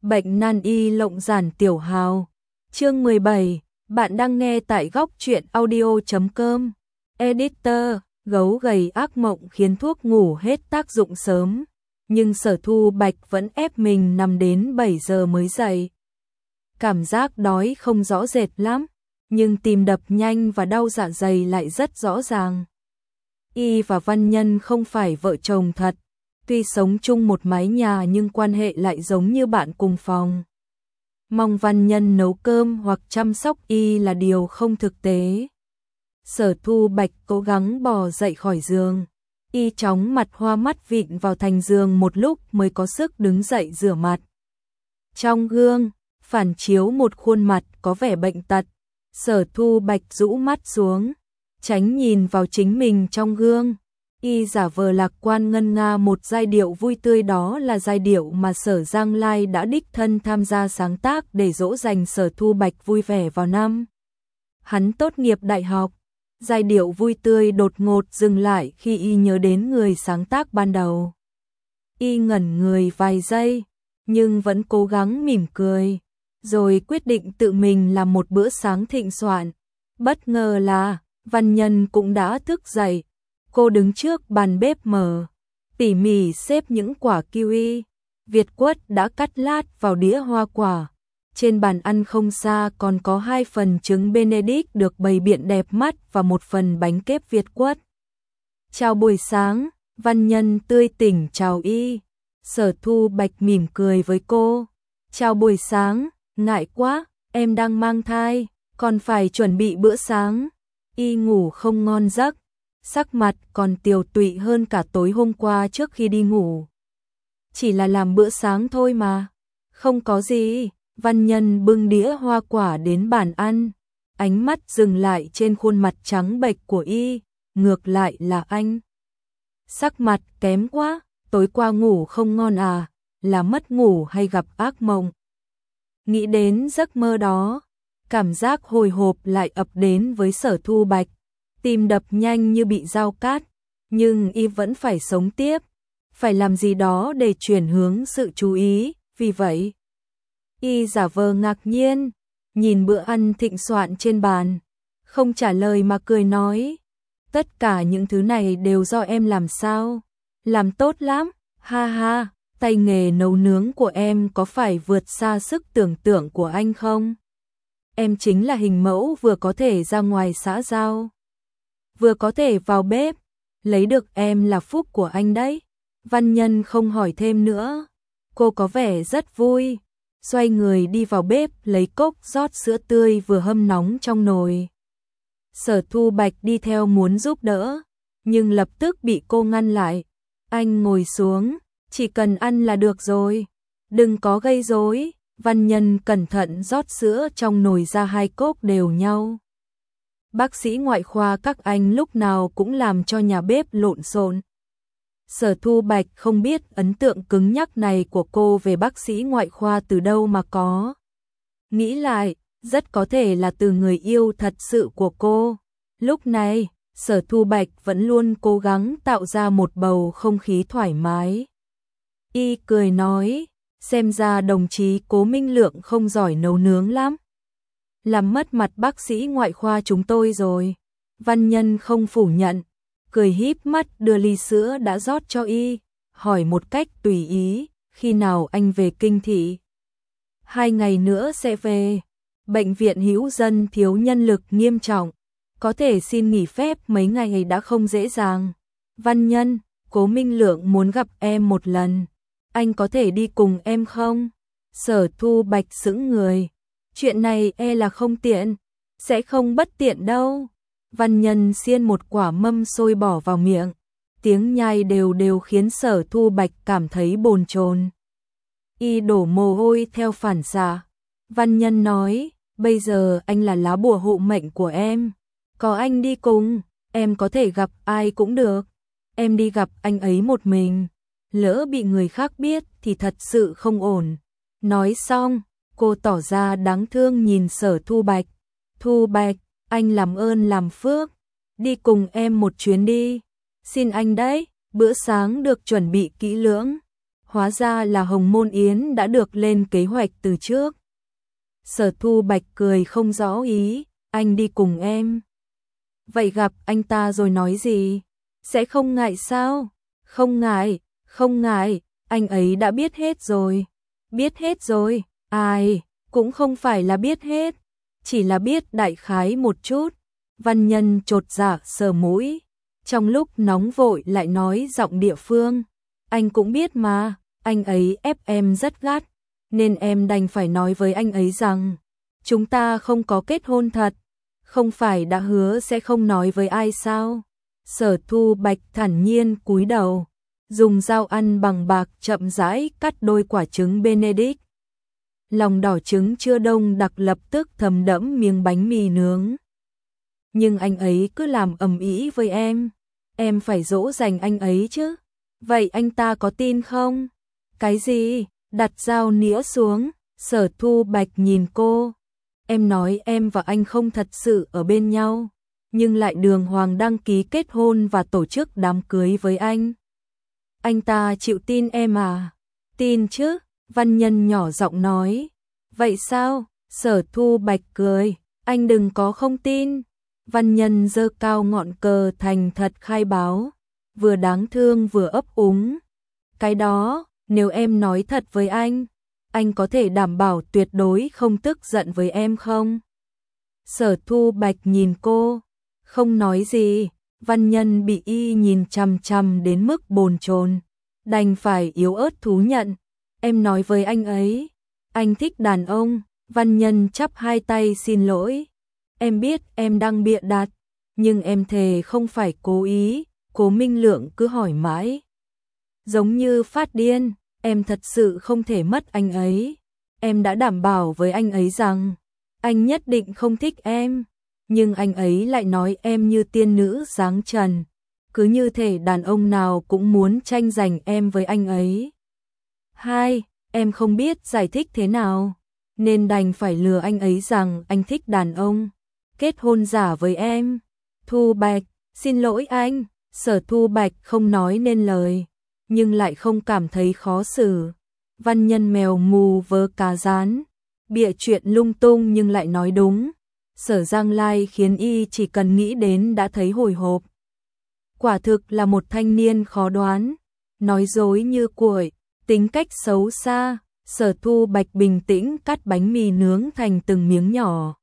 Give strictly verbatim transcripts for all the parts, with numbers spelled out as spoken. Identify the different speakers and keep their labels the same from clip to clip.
Speaker 1: Bệnh nan y lộng giản tiểu hào. Chương mười bảy, bạn đang nghe tại góc truyện audio chấm com. Editor, gấu gầy ác mộng khiến thuốc ngủ hết tác dụng sớm, nhưng Sở Thu Bạch vẫn ép mình nằm đến bảy giờ mới dậy. Cảm giác đói không rõ rệt lắm, nhưng tim đập nhanh và đau dạ dày lại rất rõ ràng. Y và Văn Nhân không phải vợ chồng thật, tuy sống chung một mái nhà nhưng quan hệ lại giống như bạn cùng phòng. Mong Văn Nhân nấu cơm hoặc chăm sóc Y là điều không thực tế. Sở Thu Bạch cố gắng bò dậy khỏi giường. Y chóng mặt hoa mắt vịn vào thành giường một lúc mới có sức đứng dậy rửa mặt. Trong gương, phản chiếu một khuôn mặt có vẻ bệnh tật. Sở Thu Bạch rũ mắt xuống, tránh nhìn vào chính mình trong gương. Y giả vờ lạc quan ngân nga một giai điệu vui tươi, đó là giai điệu mà Sở Giang Lai đã đích thân tham gia sáng tác để dỗ dành Sở Thu Bạch vui vẻ vào năm hắn tốt nghiệp đại học. Giai điệu vui tươi đột ngột dừng lại khi Y nhớ đến người sáng tác ban đầu. Y ngẩn người vài giây, nhưng vẫn cố gắng mỉm cười, rồi quyết định tự mình làm một bữa sáng thịnh soạn. Bất ngờ là Văn Nhân cũng đã thức dậy. Cô đứng trước bàn bếp mở, tỉ mỉ xếp những quả kiwi, Việt quất đã cắt lát vào đĩa hoa quả. Trên bàn ăn không xa còn có hai phần trứng Benedict được bày biện đẹp mắt và một phần bánh kép Việt quất. Chào buổi sáng, Văn Nhân tươi tỉnh chào Y. Sở Thu Bạch mỉm cười với cô. Chào buổi sáng, ngại quá, em đang mang thai, còn phải chuẩn bị bữa sáng. Y ngủ không ngon giấc, sắc mặt còn tiều tụy hơn cả tối hôm qua trước khi đi ngủ. Chỉ là làm bữa sáng thôi mà, không có gì. Văn Nhân bưng đĩa hoa quả đến bàn ăn, ánh mắt dừng lại trên khuôn mặt trắng bệch của Y. Ngược lại là anh, sắc mặt kém quá, tối qua ngủ không ngon à, là mất ngủ hay gặp ác mộng? Nghĩ đến giấc mơ đó, cảm giác hồi hộp lại ập đến với Sở Thu Bạch. Tim đập nhanh như bị dao cát, nhưng Y vẫn phải sống tiếp, phải làm gì đó để chuyển hướng sự chú ý. Vì vậy, Y giả vờ ngạc nhiên, nhìn bữa ăn thịnh soạn trên bàn, không trả lời mà cười nói, tất cả những thứ này đều do em làm sao? Làm tốt lắm, ha ha, tay nghề nấu nướng của em có phải vượt xa sức tưởng tượng của anh không? Em chính là hình mẫu vừa có thể ra ngoài xã giao, vừa có thể vào bếp, lấy được em là phúc của anh đấy. Văn Nhân không hỏi thêm nữa, cô có vẻ rất vui, xoay người đi vào bếp lấy cốc rót sữa tươi vừa hâm nóng trong nồi. Sở Thu Bạch đi theo muốn giúp đỡ, nhưng lập tức bị cô ngăn lại. Anh ngồi xuống, chỉ cần ăn là được rồi, đừng có gây rối. Văn Nhân cẩn thận rót sữa trong nồi ra hai cốc đều nhau. Bác sĩ ngoại khoa các anh lúc nào cũng làm cho nhà bếp lộn xộn. Sở Thu Bạch không biết ấn tượng cứng nhắc này của cô về bác sĩ ngoại khoa từ đâu mà có. Nghĩ lại, rất có thể là từ người yêu thật sự của cô. Lúc này, Sở Thu Bạch vẫn luôn cố gắng tạo ra một bầu không khí thoải mái. Y cười nói, xem ra đồng chí Cố Minh Lượng không giỏi nấu nướng lắm, làm mất mặt bác sĩ ngoại khoa chúng tôi rồi. Văn Nhân không phủ nhận, cười híp mắt đưa ly sữa đã rót cho Y, hỏi một cách tùy ý, khi nào anh về Kinh Thị? Hai ngày nữa sẽ về. Bệnh viện Hữu Dân thiếu nhân lực nghiêm trọng, có thể xin nghỉ phép mấy ngày đã không dễ dàng. Văn Nhân, Cố Minh Lượng muốn gặp em một lần, anh có thể đi cùng em không? Sở Thu Bạch sững người, chuyện này e là không tiện. Sẽ không bất tiện đâu. Văn Nhân xiên một quả mâm xôi bỏ vào miệng, tiếng nhai đều đều khiến Sở Thu Bạch cảm thấy bồn chồn. Y đổ mồ hôi theo phản xạ. Văn Nhân nói, bây giờ anh là lá bùa hộ mệnh của em, có anh đi cùng, em có thể gặp ai cũng được. Em đi gặp anh ấy một mình, lỡ bị người khác biết thì thật sự không ổn. Nói xong, cô tỏ ra đáng thương nhìn Sở Thu Bạch. Thu Bạch, anh làm ơn làm phước, đi cùng em một chuyến đi. Xin anh đấy, bữa sáng được chuẩn bị kỹ lưỡng, Hóa ra là Hồng Môn Yến đã được lên kế hoạch từ trước. Sở Thu Bạch cười không rõ ý, anh đi cùng em. Vậy gặp anh ta rồi nói gì? Sẽ không ngại sao? Không ngại, không ngại, anh ấy đã biết hết rồi. Biết hết rồi, ai, cũng không phải là biết hết, chỉ là biết đại khái một chút. Văn Nhân chột dạ sờ mũi, trong lúc nóng vội lại nói giọng địa phương. Anh cũng biết mà, anh ấy ép em rất gắt, nên em đành phải nói với anh ấy rằng chúng ta không có kết hôn thật. Không phải đã hứa sẽ không nói với ai sao? Sở Thu Bạch thản nhiên cúi đầu, dùng dao ăn bằng bạc chậm rãi cắt đôi quả trứng Benedict. Lòng đỏ trứng chưa đông đặc lập tức thấm đẫm miếng bánh mì nướng. Nhưng anh ấy cứ làm ầm ĩ với em, em phải dỗ dành anh ấy chứ. Vậy anh ta có tin không? Cái gì? Đặt dao nĩa xuống, Sở Thu Bạch nhìn cô. Em nói em và anh không thật sự ở bên nhau, nhưng lại đường hoàng đăng ký kết hôn và tổ chức đám cưới với anh. Anh ta chịu tin em à? Tin chứ, Văn Nhân nhỏ giọng nói. Vậy sao? Sở Thu Bạch cười, anh đừng có không tin. Văn Nhân giơ cao ngọn cờ thành thật khai báo, vừa đáng thương vừa ấp úng. Cái đó, nếu em nói thật với anh, anh có thể đảm bảo tuyệt đối không tức giận với em không? Sở Thu Bạch nhìn cô, không nói gì. Văn Nhân bị y nhìn chằm chằm đến mức bồn chồn, đành phải yếu ớt thú nhận. Em nói với anh ấy, anh thích đàn ông. Văn Nhân chắp hai tay xin lỗi. Em biết em đang bịa đặt, nhưng em thề không phải cố ý. Cố Minh Lượng cứ hỏi mãi, giống như phát điên. Em thật sự không thể mất anh ấy. Em đã đảm bảo với anh ấy rằng anh nhất định không thích em, nhưng anh ấy lại nói em như tiên nữ dáng trần, cứ như thể đàn ông nào cũng muốn tranh giành em với anh ấy. Hai, em không biết giải thích thế nào, nên đành phải lừa anh ấy rằng anh thích đàn ông, kết hôn giả với em. Thu Bạch, xin lỗi anh. Sở Thu Bạch không nói nên lời, nhưng lại không cảm thấy khó xử. Văn Nhân mèo mù vớ cá rán, bịa chuyện lung tung nhưng lại nói đúng. Sở Giang Lai khiến y chỉ cần nghĩ đến đã thấy hồi hộp. Quả thực là một thanh niên khó đoán, nói dối như cuội, tính cách xấu xa. Sở Thu Bạch bình tĩnh cắt bánh mì nướng thành từng miếng nhỏ.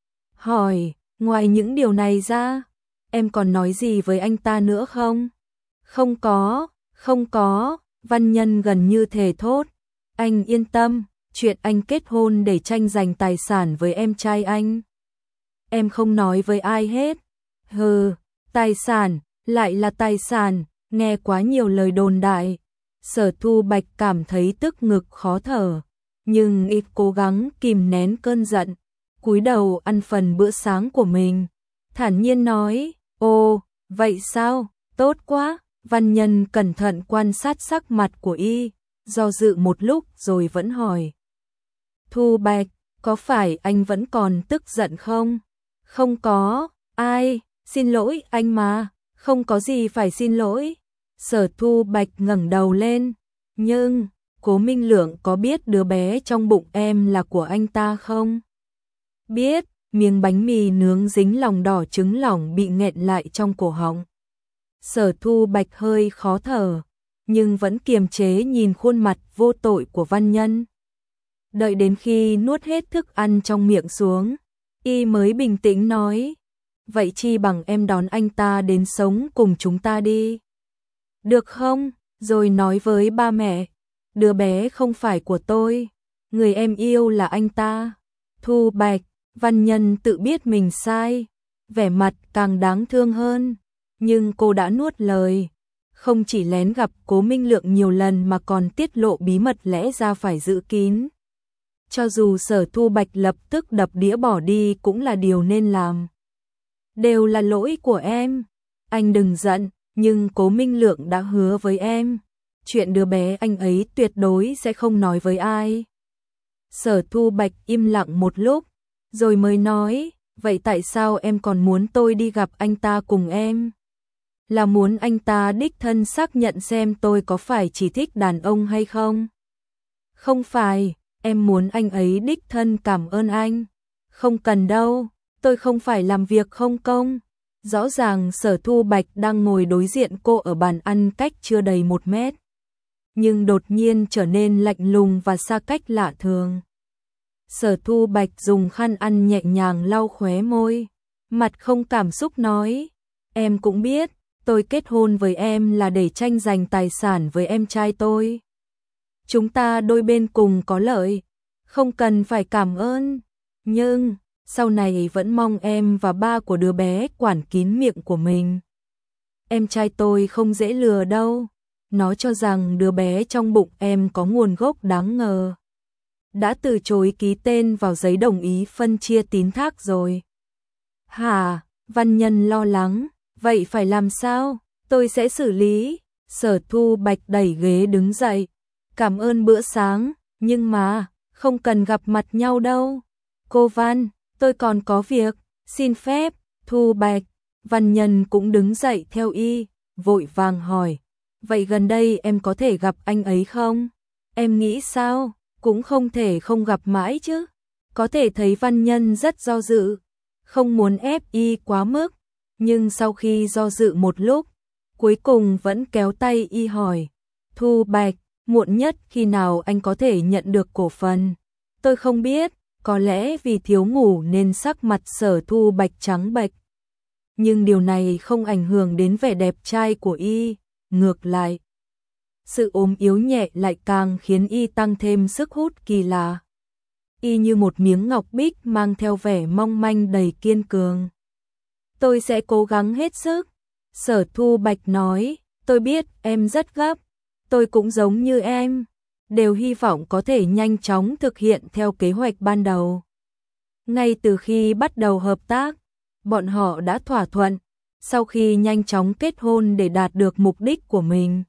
Speaker 1: Hỏi, ngoài những điều này ra, em còn nói gì với anh ta nữa không? Không có, không có. Văn Nhân gần như thề thốt. Anh yên tâm, chuyện anh kết hôn để tranh giành tài sản với em trai anh, em không nói với ai hết. Hừ, tài sản, lại là tài sản, nghe quá nhiều lời đồn đại. Sở Thu Bạch cảm thấy tức ngực khó thở, nhưng ít cố gắng kìm nén cơn giận, cúi đầu ăn phần bữa sáng của mình, thản nhiên nói, ồ, vậy sao, tốt quá. Văn Nhân cẩn thận quan sát sắc mặt của y, do dự một lúc rồi vẫn hỏi. Thu Bạch, có phải anh vẫn còn tức giận không? Không có, ai, xin lỗi anh mà, không có gì phải xin lỗi. Sở Thu Bạch ngẩng đầu lên, nhưng, Cố Minh Lượng có biết đứa bé trong bụng em là của anh ta không? Biết. Miếng bánh mì nướng dính lòng đỏ trứng lỏng bị nghẹn lại trong cổ họng. Sở Thu Bạch hơi khó thở, nhưng vẫn kiềm chế nhìn khuôn mặt vô tội của Văn Nhân. Đợi đến khi nuốt hết thức ăn trong miệng xuống, y mới bình tĩnh nói, vậy chi bằng em đón anh ta đến sống cùng chúng ta đi. Được không? Rồi nói với ba mẹ, đứa bé không phải của tôi, người em yêu là anh ta. Thu Bạch, Văn Nhân tự biết mình sai, vẻ mặt càng đáng thương hơn, nhưng cô đã nuốt lời, không chỉ lén gặp Cố Minh Lượng nhiều lần mà còn tiết lộ bí mật lẽ ra phải giữ kín. Cho dù Sở Thu Bạch lập tức đập đĩa bỏ đi cũng là điều nên làm. Đều là lỗi của em, anh đừng giận, nhưng Cố Minh Lượng đã hứa với em, chuyện đứa bé anh ấy tuyệt đối sẽ không nói với ai. Sở Thu Bạch im lặng một lúc, rồi mới nói, vậy tại sao em còn muốn tôi đi gặp anh ta cùng em? Là muốn anh ta đích thân xác nhận xem tôi có phải chỉ thích đàn ông hay không? Không phải, em muốn anh ấy đích thân cảm ơn anh. Không cần đâu, tôi không phải làm việc không công. Rõ ràng Sở Thu Bạch đang ngồi đối diện cô ở bàn ăn cách chưa đầy một mét. Nhưng đột nhiên trở nên lạnh lùng và xa cách lạ thường. Sở Thu Bạch dùng khăn ăn nhẹ nhàng lau khóe môi. Mặt không cảm xúc nói. Em cũng biết, tôi kết hôn với em là để tranh giành tài sản với em trai tôi. Chúng ta đôi bên cùng có lợi, không cần phải cảm ơn. Nhưng, sau này vẫn mong em và ba của đứa bé quản kín miệng của mình. Em trai tôi không dễ lừa đâu. Nó cho rằng đứa bé trong bụng em có nguồn gốc đáng ngờ. Đã từ chối ký tên vào giấy đồng ý phân chia tín thác rồi. Hả? Văn Nhân lo lắng. Vậy phải làm sao? Tôi sẽ xử lý. Sở Thu Bạch đẩy ghế đứng dậy. Cảm ơn bữa sáng, nhưng mà, không cần gặp mặt nhau đâu. Cô Văn, tôi còn có việc, xin phép. Thu Bạch. Văn Nhân cũng đứng dậy theo y, vội vàng hỏi. Vậy gần đây em có thể gặp anh ấy không? Em nghĩ sao? Cũng không thể không gặp mãi chứ. Có thể thấy Văn Nhân rất do dự, không muốn ép y quá mức. Nhưng sau khi do dự một lúc, cuối cùng vẫn kéo tay y hỏi. Thu Bạch, muộn nhất khi nào anh có thể nhận được cổ phần? Tôi không biết, có lẽ vì thiếu ngủ nên sắc mặt Sở Thu Bạch trắng bệch. Nhưng điều này không ảnh hưởng đến vẻ đẹp trai của y, ngược lại. Sự ốm yếu nhẹ lại càng khiến y tăng thêm sức hút kỳ lạ. Y như một miếng ngọc bích mang theo vẻ mong manh đầy kiên cường. Tôi sẽ cố gắng hết sức. Sở Thu Bạch nói, tôi biết em rất gấp. Tôi cũng giống như em, đều hy vọng có thể nhanh chóng thực hiện theo kế hoạch ban đầu. Ngay từ khi bắt đầu hợp tác, bọn họ đã thỏa thuận, sau khi nhanh chóng kết hôn để đạt được mục đích của mình,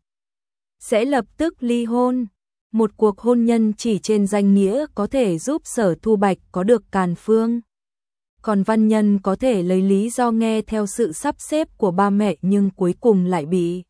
Speaker 1: sẽ lập tức ly hôn. Một cuộc hôn nhân chỉ trên danh nghĩa có thể giúp Sở Thu Bạch có được càn phương. Còn Văn Nhân có thể lấy lý do nghe theo sự sắp xếp của ba mẹ nhưng cuối cùng lại bị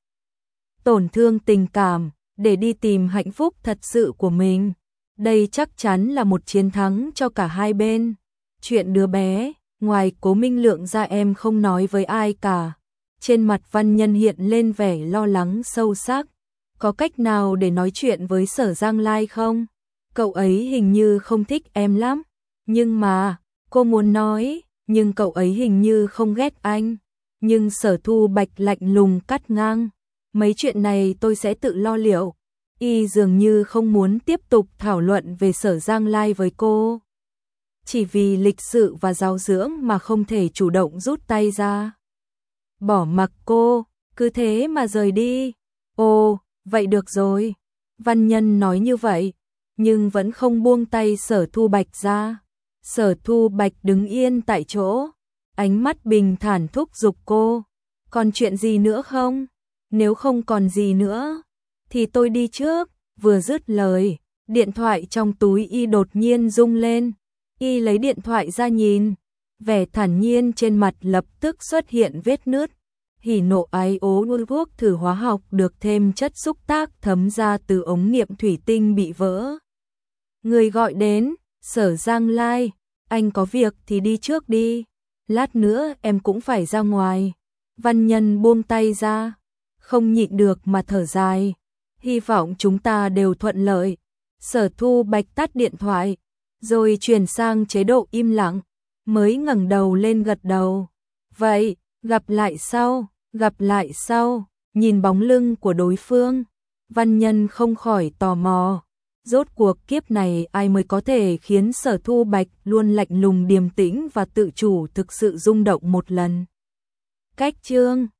Speaker 1: tổn thương tình cảm để đi tìm hạnh phúc thật sự của mình. Đây chắc chắn là một chiến thắng cho cả hai bên. Chuyện đứa bé, ngoài Cố Minh Lượng ra em không nói với ai cả. Trên mặt Văn Nhân hiện lên vẻ lo lắng sâu sắc. Có cách nào để nói chuyện với Sở Giang Lai không? Cậu ấy hình như không thích em lắm. Nhưng mà, cô muốn nói, nhưng cậu ấy hình như không ghét anh. Nhưng Sở Thu Bạch lạnh lùng cắt ngang. Mấy chuyện này tôi sẽ tự lo liệu. Y dường như không muốn tiếp tục thảo luận về Sở Giang Lai với cô. Chỉ vì lịch sự và giáo dưỡng mà không thể chủ động rút tay ra. Bỏ mặc cô, cứ thế mà rời đi. Ồ, vậy được rồi. Văn Nhân nói như vậy, nhưng vẫn không buông tay Sở Thu Bạch ra. Sở Thu Bạch đứng yên tại chỗ, ánh mắt bình thản thúc giục cô. Còn chuyện gì nữa không? Nếu không còn gì nữa, thì tôi đi trước. Vừa dứt lời, điện thoại trong túi y đột nhiên rung lên. Y lấy điện thoại ra nhìn, vẻ thản nhiên trên mặt lập tức xuất hiện vết nứt. Hỉ nộ ái ố nuôi thuốc thử hóa học được thêm chất xúc tác thấm ra từ ống nghiệm thủy tinh bị vỡ. Người gọi đến, Sở Giang Lai, anh có việc thì đi trước đi, lát nữa em cũng phải ra ngoài. Văn Nhân buông tay ra, không nhịn được mà thở dài, hy vọng chúng ta đều thuận lợi. Sở Thu Bạch tắt điện thoại, rồi chuyển sang chế độ im lặng, mới ngẩng đầu lên gật đầu. Vậy, gặp lại sau, gặp lại sau. Nhìn bóng lưng của đối phương, Văn Nhân không khỏi tò mò. Rốt cuộc kiếp này ai mới có thể khiến Sở Thu Bạch luôn lạnh lùng điềm tĩnh và tự chủ thực sự rung động một lần. Cách chương